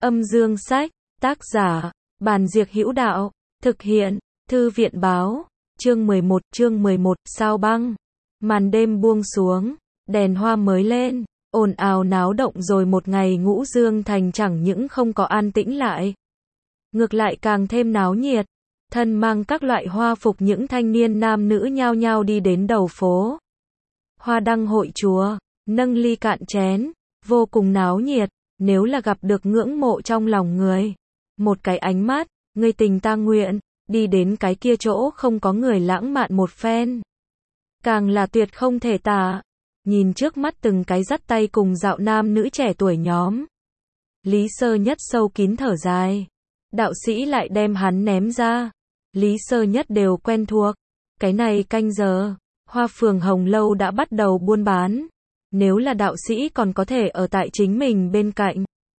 Âm dương sách, tác giả, Bàn Diệc Hữu Đạo, thực hiện, Thư viện báo, chương 11, sao băng. Màn đêm buông xuống, đèn hoa mới lên, ồn ào náo động rồi một ngày Ngũ Dương Thành chẳng những không có an tĩnh lại. Ngược lại càng thêm náo nhiệt, thân mang các loại hoa phục những thanh niên nam nữ nhao nhao đi đến đầu phố. Hoa đăng hội chùa, nâng ly cạn chén, vô cùng náo nhiệt, nếu là gặp được ngưỡng mộ trong lòng người. Một cái ánh mắt, người tình ta nguyện, đi đến cái kia chỗ không có người lãng mạn một phen. Càng là tuyệt không thể tả, nhìn trước mắt từng cái dắt tay cùng dạo nam nữ trẻ tuổi nhóm. Lý Sơ Nhất sâu kín thở dài. Đạo sĩ lại đem hắn ném ra. Lý Sơ Nhất đều quen thuộc. Cái này canh giờ, Hoa Phường Hồng Lâu đã bắt đầu buôn bán. Nếu là đạo sĩ còn có thể ở tại chính mình bên cạnh,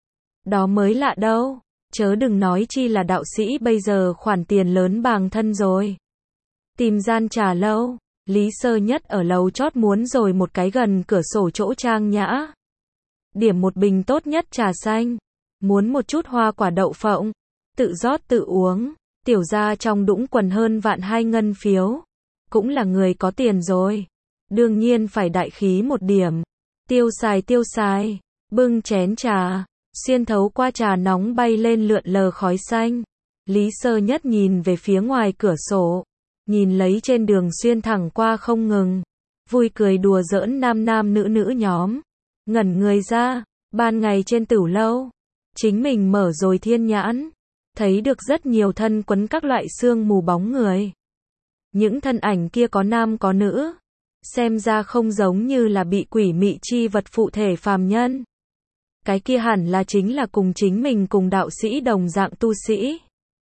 đó mới lạ đâu. Chớ đừng nói chi là đạo sĩ bây giờ khoản tiền lớn bàng thân rồi. Tìm gian trà lâu, Lý Sơ Nhất ở lầu chót muốn rồi một cái gần cửa sổ chỗ trang nhã. Điểm một bình tốt nhất trà xanh, muốn một chút hoa quả đậu phộng, tự rót tự uống, tiểu gia trong đũng quần hơn vạn 2 ngân phiếu. Cũng là người có tiền rồi. Đương nhiên phải đại khí một điểm. Tiêu xài, bưng chén trà, xuyên thấu qua trà nóng bay lên lượn lờ khói xanh. Lý Sơ Nhất nhìn về phía ngoài cửa sổ, nhìn lấy trên đường xuyên thẳng qua không ngừng, vui cười đùa giỡn nam nữ nhóm. Ngẩn người ra, ban ngày trên tửu lâu, chính mình mở rồi thiên nhãn, thấy được rất nhiều thân quấn các loại sương mù bóng người. Những thân ảnh kia có nam có nữ, xem ra không giống như là bị quỷ mị chi vật phụ thể phàm nhân. Cái kia hẳn là chính là cùng chính mình cùng đạo sĩ đồng dạng tu sĩ.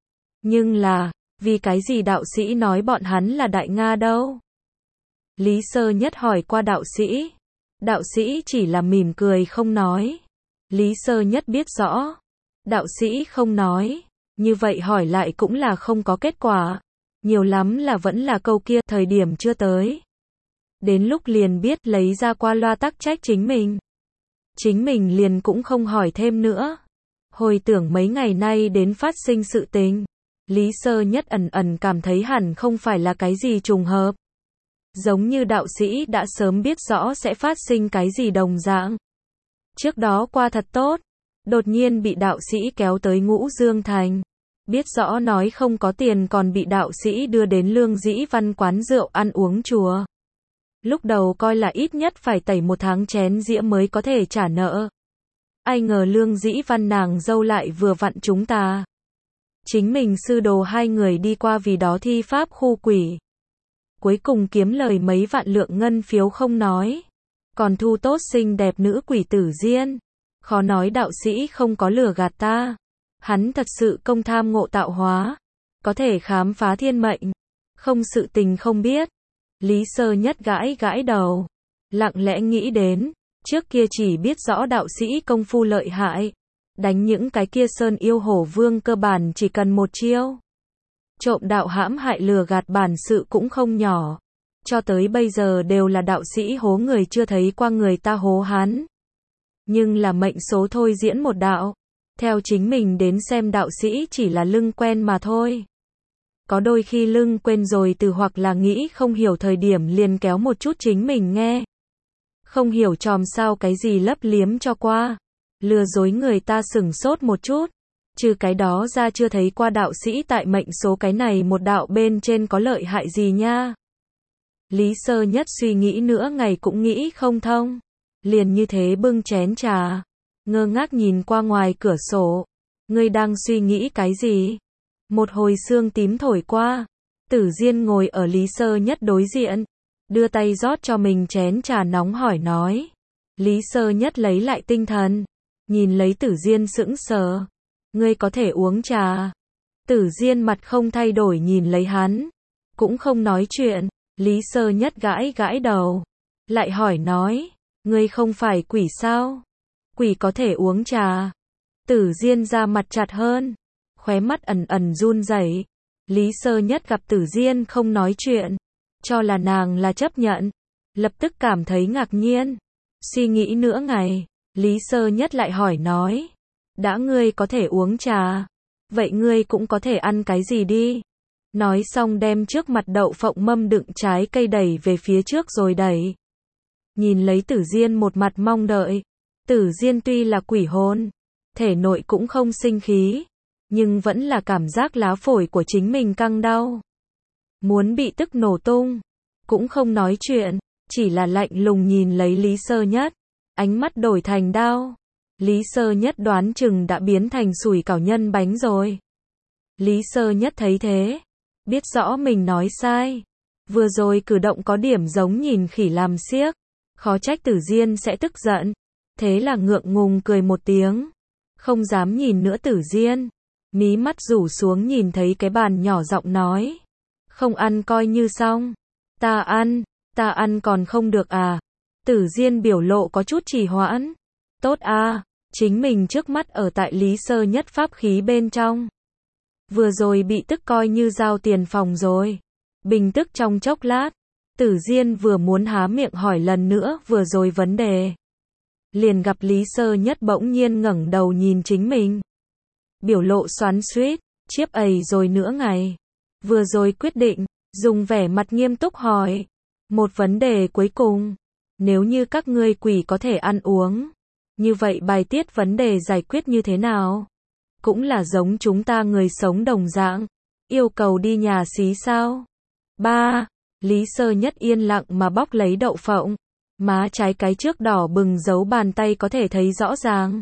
Nhưng là, vì cái gì đạo sĩ nói bọn hắn là đại Nga đâu? Lý Sơ Nhất hỏi qua đạo sĩ. Đạo sĩ chỉ là mỉm cười không nói. Lý Sơ Nhất biết rõ. Đạo sĩ không nói. Như vậy hỏi lại cũng là không có kết quả. Nhiều lắm là vẫn là câu kia, thời điểm chưa tới. Đến lúc liền biết lấy ra qua loa tắc trách chính mình. Chính mình liền cũng không hỏi thêm nữa. Hồi tưởng mấy ngày nay đến phát sinh sự tình, Lý Sơ Nhất ẩn cảm thấy hẳn không phải là cái gì trùng hợp. Giống như đạo sĩ đã sớm biết rõ sẽ phát sinh cái gì đồng dạng. Trước đó qua thật tốt, đột nhiên bị đạo sĩ kéo tới Ngũ Dương Thành. Biết rõ nói không có tiền còn bị đạo sĩ đưa đến Lương Dĩ Văn quán rượu ăn uống chùa. Lúc đầu coi là ít nhất phải tẩy 1 tháng chén dĩa mới có thể trả nợ. Ai ngờ Lương Dĩ Văn nàng dâu lại vừa vặn chúng ta. Chính mình sư đồ 2 người đi qua vì đó thi pháp khu quỷ. Cuối cùng kiếm lời mấy vạn lượng ngân phiếu không nói. Còn thu tốt xinh đẹp nữ quỷ Tử Diên. Khó nói đạo sĩ không có lừa gạt ta. Hắn thật sự công tham ngộ tạo hóa. Có thể khám phá thiên mệnh. Không sự tình không biết. Lý Sơ Nhất gãi đầu. Lặng lẽ nghĩ đến. Trước kia chỉ biết rõ đạo sĩ công phu lợi hại. Đánh những cái kia sơn yêu hổ vương cơ bản chỉ cần một chiêu. Trộm đạo hãm hại lừa gạt bản sự cũng không nhỏ. Cho tới bây giờ đều là đạo sĩ hố người chưa thấy qua người ta hố hắn. Nhưng là mệnh số thôi diễn một đạo. Theo chính mình đến xem đạo sĩ chỉ là lưng quen mà thôi. Có đôi khi lưng quên rồi từ hoặc là nghĩ không hiểu thời điểm liền kéo một chút chính mình nghe. Không hiểu chòm sao cái gì lấp liếm cho qua. Lừa dối người ta sửng sốt một chút. Trừ cái đó ra chưa thấy qua đạo sĩ tại mệnh số cái này một đạo bên trên có lợi hại gì nha. Lý Sơ Nhất suy nghĩ nữa ngày cũng nghĩ không thông. Liền như thế bưng chén trà. Ngơ ngác nhìn qua ngoài cửa sổ. Ngươi đang suy nghĩ cái gì? Một hồi sương tím thổi qua. Tử Diên ngồi ở Lý Sơ Nhất đối diện. Đưa tay rót cho mình chén trà nóng hỏi nói. Lý Sơ Nhất lấy lại tinh thần. Nhìn lấy Tử Diên sững sờ. Ngươi có thể uống trà. Tử Diên mặt không thay đổi nhìn lấy hắn. Cũng không nói chuyện. Lý Sơ Nhất gãi đầu. Lại hỏi nói. Ngươi không phải quỷ sao? Quỷ có thể uống trà. Tử Diên ra mặt chặt hơn. Khóe mắt ẩn run rẩy. Lý Sơ Nhất gặp Tử Diên không nói chuyện. Cho là nàng là chấp nhận. Lập tức cảm thấy ngạc nhiên. Suy nghĩ nửa ngày. Lý Sơ Nhất lại hỏi nói. đã ngươi có thể uống trà, vậy ngươi cũng có thể ăn cái gì đi. Nói xong đem trước mặt đậu phộng mâm đựng trái cây đẩy về phía trước rồi đẩy. Nhìn lấy Tử Diên một mặt mong đợi. Tử Diên tuy là quỷ hồn, thể nội cũng không sinh khí, nhưng vẫn là cảm giác lá phổi của chính mình căng đau. Muốn bị tức nổ tung, cũng không nói chuyện, chỉ là lạnh lùng nhìn lấy Lý Sơ Nhất, ánh mắt đổi thành đau. Lý Sơ Nhất đoán chừng đã biến thành sủi cảo nhân bánh rồi. Lý Sơ Nhất thấy thế, biết rõ mình nói sai. Vừa rồi cử động có điểm giống nhìn khỉ làm xiếc, khó trách Tử Diên sẽ tức giận. Thế là ngượng ngùng cười một tiếng, không dám nhìn nữa Tử Diên. Mí mắt rủ xuống nhìn thấy cái bàn nhỏ giọng nói. Không ăn coi như xong. Ta ăn còn không được à? Tử Diên biểu lộ có chút trì hoãn. Tốt à, chính mình trước mắt ở tại Lý Sơ Nhất pháp khí bên trong. Vừa rồi bị tức coi như giao tiền phòng rồi. Bình tức trong chốc lát, Tử Diên vừa muốn há miệng hỏi lần nữa vừa rồi vấn đề. Liền gặp Lý Sơ Nhất bỗng nhiên ngẩng đầu nhìn chính mình. Biểu lộ xoắn xuýt, chiếp ầy rồi nữa ngày. Vừa rồi quyết định, dùng vẻ mặt nghiêm túc hỏi. Một vấn đề cuối cùng. Nếu như các ngươi quỷ có thể ăn uống, như vậy bài tiết vấn đề giải quyết như thế nào? Cũng là giống chúng ta người sống đồng dạng. Yêu cầu đi nhà xí sao? 3. Lý Sơ Nhất yên lặng mà bóc lấy đậu phộng. Má trái cái trước đỏ bừng dấu bàn tay có thể thấy rõ ràng.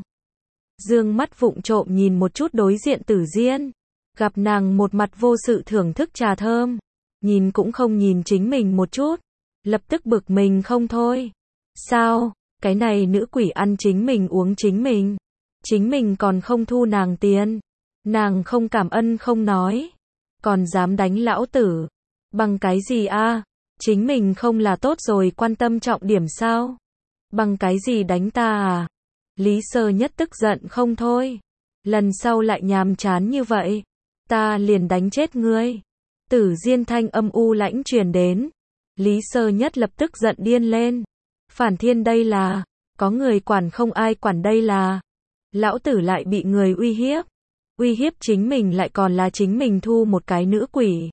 Dương mắt vụng trộm nhìn một chút đối diện Tử Diên. Gặp nàng một mặt vô sự thưởng thức trà thơm. Nhìn cũng không nhìn chính mình một chút. Lập tức bực mình không thôi. Sao, cái này nữ quỷ ăn chính mình uống chính mình. Chính mình còn không thu nàng tiền. Nàng không cảm ơn không nói. Còn dám đánh lão tử. Bằng cái gì a? Chính mình không là tốt rồi quan tâm trọng điểm sao? Bằng cái gì đánh ta à? Lý Sơ Nhất tức giận không thôi. Lần sau lại nhàm chán như vậy, ta liền đánh chết ngươi. Tử Diên thanh âm u lãnh truyền đến. Lý Sơ Nhất lập tức giận điên lên. Phản thiên đây là, có người quản không ai quản đây là. Lão tử lại bị người uy hiếp. Uy hiếp chính mình lại còn là chính mình thu một cái nữ quỷ.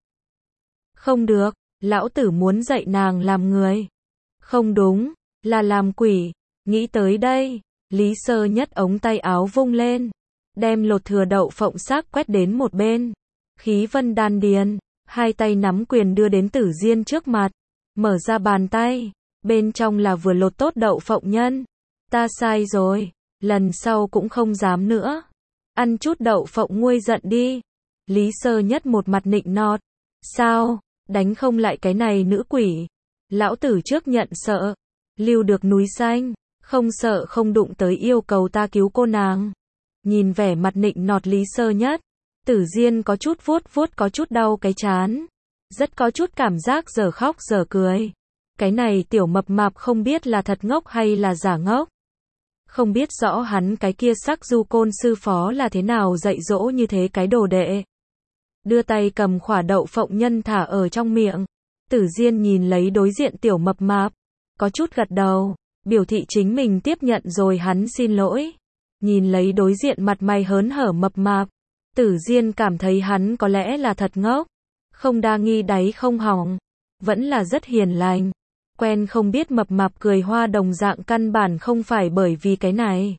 Không được, lão tử muốn dạy nàng làm người. Không đúng, là làm quỷ. Nghĩ tới đây, Lý Sơ Nhất ống tay áo vung lên, đem lột thừa đậu phộng xác quét đến một bên. Khí vân đan điền, hai tay nắm quyền đưa đến Tử Diên trước mặt, mở ra bàn tay, bên trong là vừa lột tốt đậu phộng nhân. Ta sai rồi, lần sau cũng không dám nữa. Ăn chút đậu phộng nguôi giận đi. Lý Sơ Nhất một mặt nịnh nọt. Sao, đánh không lại cái này nữ quỷ? Lão tử trước nhận sợ, lưu được núi xanh, không sợ không đụng tới yêu cầu ta cứu cô nàng. Nhìn vẻ mặt nịnh nọt Lý Sơ Nhất, Tử Diên có chút vuốt vuốt có chút đau cái trán, rất có chút cảm giác giờ khóc giờ cười. Cái này tiểu mập mạp không biết là thật ngốc hay là giả ngốc. Không biết rõ hắn cái kia sắc du côn sư phó là thế nào dạy dỗ như thế cái đồ đệ. Đưa tay cầm khỏa đậu phộng nhân thả ở trong miệng. Tử Diên nhìn lấy đối diện tiểu mập mạp, có chút gật đầu, biểu thị chính mình tiếp nhận rồi hắn xin lỗi. Nhìn lấy đối diện mặt mày hớn hở mập mạp, Tử Diên cảm thấy hắn có lẽ là thật ngốc, không đa nghi đáy không hỏng, vẫn là rất hiền lành. Quen không biết mập mạp cười hoa đồng dạng căn bản không phải bởi vì cái này.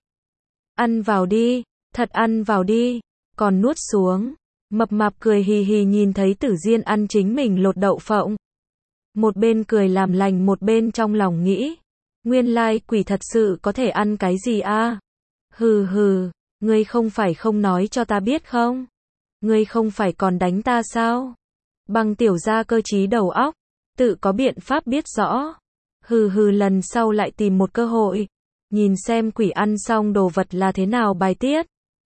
Ăn vào đi, thật ăn vào đi, còn nuốt xuống. Mập mạp cười hì hì nhìn thấy Tử Diên ăn chính mình lột đậu phộng. Một bên cười làm lành một bên trong lòng nghĩ. Nguyên lai quỷ thật sự có thể ăn cái gì a? Hừ hừ, ngươi không phải không nói cho ta biết không? Ngươi không phải còn đánh ta sao? Bằng tiểu gia cơ trí đầu óc, tự có biện pháp biết rõ. Hừ hừ lần sau lại tìm một cơ hội. Nhìn xem quỷ ăn xong đồ vật là thế nào bài tiết.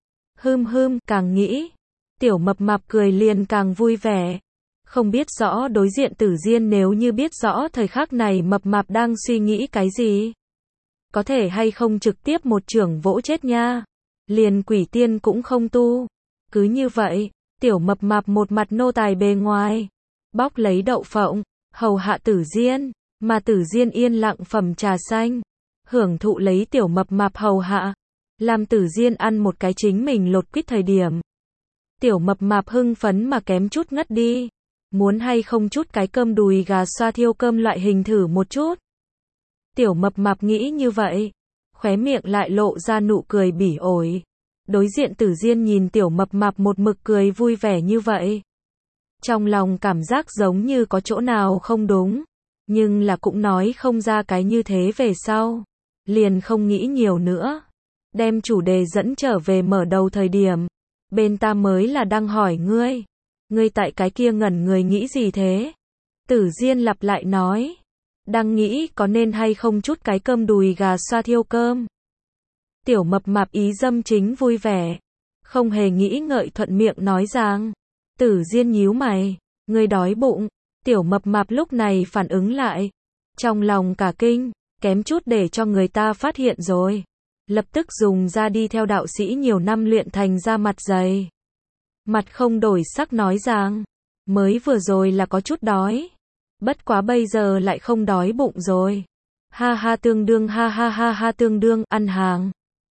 Càng nghĩ. Tiểu mập mạp cười liền càng vui vẻ. Không biết rõ đối diện Tử Diên nếu như biết rõ thời khắc này mập mạp đang suy nghĩ cái gì. Có thể hay không trực tiếp một chưởng vỗ chết nha. Liền quỷ tiên cũng không tu. Cứ như vậy, tiểu mập mạp một mặt nô tài bề ngoài. Bóc lấy đậu phộng, hầu hạ Tử Diên. Mà Tử Diên yên lặng phẩm trà xanh. Hưởng thụ lấy tiểu mập mạp hầu hạ. làm Tử Diên ăn một cái chính mình lột quýt thời điểm. Tiểu mập mạp hưng phấn mà kém chút ngất đi. Muốn hay không chút cái cơm đùi gà xoa thiêu cơm loại hình thử một chút. Tiểu mập mạp nghĩ như vậy, khóe miệng lại lộ ra nụ cười bỉ ổi. Đối diện Tử Diên nhìn tiểu mập mạp một mực cười vui vẻ như vậy. Trong lòng cảm giác giống như có chỗ nào không đúng, nhưng là cũng nói không ra cái như thế về sau. Liền không nghĩ nhiều nữa. Đem chủ đề dẫn trở về mở đầu thời điểm. Bên ta mới là đang hỏi ngươi. Ngươi tại cái kia ngẩn người nghĩ gì thế? Tử Diên lặp lại nói. Đang nghĩ có nên hay không chút cái cơm đùi gà xoa thiêu cơm. Tiểu mập mạp ý dâm chính vui vẻ. Không hề nghĩ ngợi thuận miệng nói rằng. Tử Diên nhíu mày. Ngươi đói bụng. Tiểu mập mạp lúc này phản ứng lại. Trong lòng cả kinh. Kém chút để cho người ta phát hiện rồi. Lập tức dùng ra đi theo đạo sĩ nhiều năm luyện thành ra mặt dày. Mặt không đổi sắc nói rằng. Mới vừa rồi là có chút đói. Bất quá bây giờ lại không đói bụng rồi. Ha ha tương đương ha ha ha ha tương đương ăn hàng.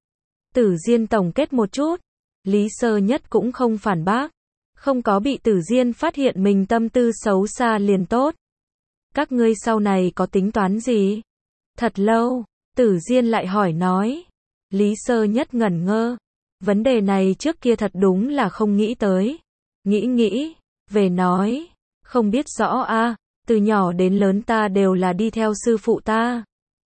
Tử Diên tổng kết một chút. Lý Sơ Nhất cũng không phản bác. Không có bị Tử Diên phát hiện mình tâm tư xấu xa liền tốt. Các ngươi sau này có tính toán gì? Thật lâu, Tử Diên lại hỏi nói. Lý Sơ Nhất ngẩn ngơ. Vấn đề này trước kia thật đúng là không nghĩ tới. Nghĩ, về nói. Không biết rõ a. Từ nhỏ đến lớn ta đều là đi theo sư phụ ta.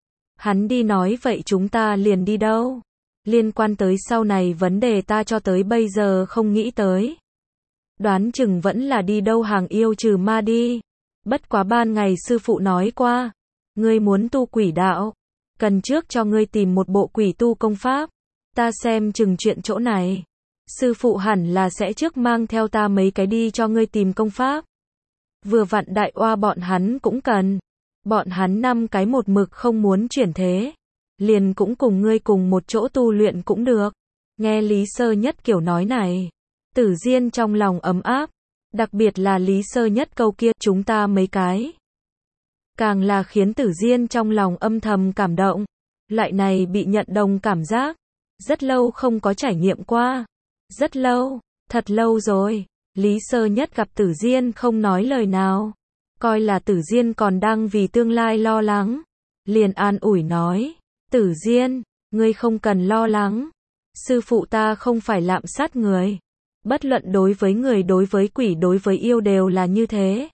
Hắn đi nói vậy chúng ta liền đi đâu? Liên quan tới sau này vấn đề ta cho tới bây giờ không nghĩ tới. Đoán chừng vẫn là đi đâu hàng yêu trừ ma đi. Bất quá ban ngày sư phụ nói qua. Ngươi muốn tu quỷ đạo. Cần trước cho ngươi tìm một bộ quỷ tu công pháp. Ta xem chừng chuyện chỗ này. Sư phụ hẳn là sẽ trước mang theo ta mấy cái đi cho ngươi tìm công pháp. Vừa vặn đại oa bọn hắn cũng cần. Bọn hắn 5 cái một mực không muốn chuyển thế. Liền cũng cùng ngươi cùng một chỗ tu luyện cũng được. Nghe Lý Sơ Nhất kiểu nói này. Tử Diên trong lòng ấm áp. Đặc biệt là Lý Sơ Nhất câu kia chúng ta mấy cái. Càng là khiến Tử Diên trong lòng âm thầm cảm động. Loại này bị nhận đồng cảm giác. Rất lâu không có trải nghiệm qua. Rất lâu, thật lâu rồi. Lý Sơ Nhất gặp Tử Diên không nói lời nào. Coi là Tử Diên còn đang vì tương lai lo lắng. Liền an ủi nói. Tử Diên, ngươi không cần lo lắng. Sư phụ ta không phải lạm sát người. Bất luận đối với người đối với quỷ đối với yêu đều là như thế.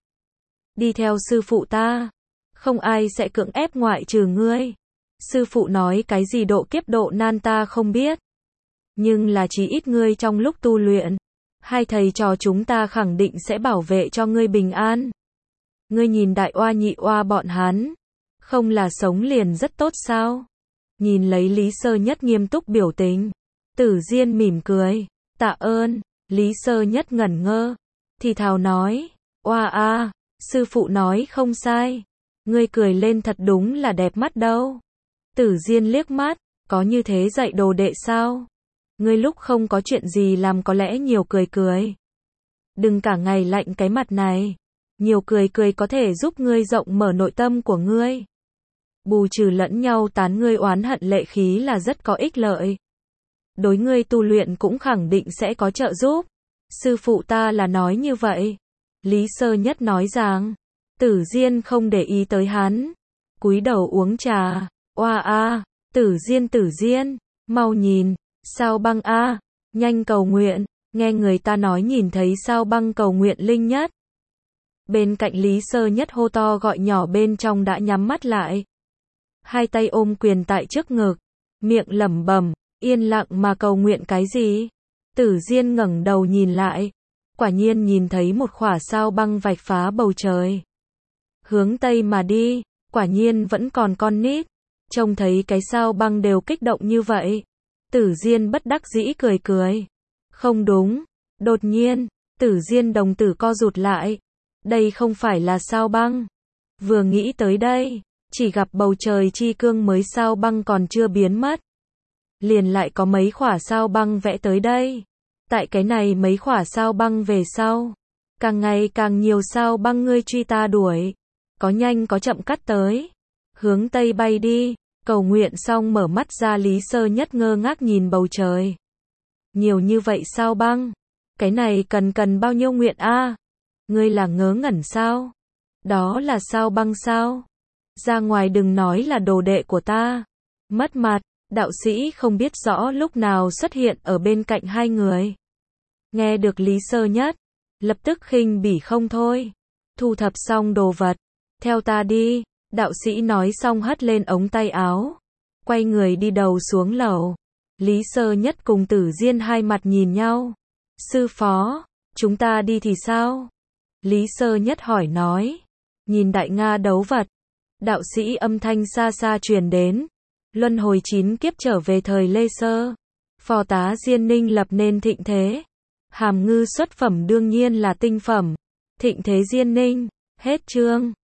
Đi theo sư phụ ta. Không ai sẽ cưỡng ép ngoại trừ ngươi. Sư phụ nói cái gì độ kiếp độ nan ta không biết. Nhưng là chí ít ngươi trong lúc tu luyện. Hai thầy trò chúng ta khẳng định sẽ bảo vệ cho ngươi bình an. Ngươi nhìn đại oa nhị oa bọn hắn. Không là sống liền rất tốt sao? Nhìn lấy Lý Sơ Nhất nghiêm túc biểu tình. Tử Diên mỉm cười. Tạ ơn. Lý Sơ Nhất ngẩn ngơ. Thì thào nói. Oa a, sư phụ nói không sai. Ngươi cười lên thật đúng là đẹp mắt đâu. Tử Diên liếc mắt. Có như thế dạy đồ đệ sao? Ngươi lúc không có chuyện gì làm có lẽ nhiều cười cười. Đừng cả ngày lạnh cái mặt này. Nhiều cười cười có thể giúp ngươi rộng mở nội tâm của ngươi. Bù trừ lẫn nhau tán ngươi oán hận lệ khí là rất có ích lợi. Đối ngươi tu luyện cũng khẳng định sẽ có trợ giúp. Sư phụ ta là nói như vậy. Lý Sơ Nhất nói rằng. Tử Diên không để ý tới hắn. Cúi đầu uống trà. Oa a, Tử Diên, mau nhìn. Sao băng a, nhanh cầu nguyện. Nghe người ta nói nhìn thấy sao băng cầu nguyện linh nhất. Bên cạnh Lý Sơ Nhất hô to gọi nhỏ bên trong đã nhắm mắt lại. Hai tay ôm quyền tại trước ngực. Miệng lẩm bẩm, yên lặng mà cầu nguyện cái gì? Tử Diên ngẩng đầu nhìn lại. Quả nhiên nhìn thấy một khỏa sao băng vạch phá bầu trời. Hướng tây mà đi, quả nhiên vẫn còn con nít. Trông thấy cái sao băng đều kích động như vậy. Tử Diên bất đắc dĩ cười cười. Không đúng. Đột nhiên, Tử Diên đồng tử co rụt lại. Đây không phải là sao băng. Vừa nghĩ tới đây, chỉ gặp bầu trời chi cương mới sao băng còn chưa biến mất. Liền lại có mấy khỏa sao băng vẽ tới đây. Tại cái này mấy khỏa sao băng về sau. Càng ngày càng nhiều sao băng ngươi truy ta đuổi. Có nhanh có chậm cắt tới. Hướng tây bay đi. Cầu nguyện xong mở mắt ra Lý Sơ Nhất ngơ ngác nhìn bầu trời. Nhiều như vậy sao băng? Cái này cần bao nhiêu nguyện a? Ngươi là ngớ ngẩn sao? Đó là sao băng sao? Ra ngoài đừng nói là đồ đệ của ta. Mất mặt, đạo sĩ không biết rõ lúc nào xuất hiện ở bên cạnh hai người. Nghe được Lý Sơ Nhất, lập tức khinh bỉ không thôi. Thu thập xong đồ vật, theo ta đi, đạo sĩ nói xong hất lên ống tay áo. Quay người đi đầu xuống lầu. Lý Sơ Nhất cùng Tử Diên hai mặt nhìn nhau. Sư phó, chúng ta đi thì sao? Lý Sơ Nhất hỏi nói. Nhìn Đại Nga đấu vật. Đạo sĩ âm thanh xa xa truyền đến. Luân hồi 9 kiếp trở về thời Lê Sơ. Phò tá Diên Ninh lập nên thịnh thế. Hàm ngư xuất phẩm đương nhiên là tinh phẩm. Thịnh thế Diên Ninh. Hết chương.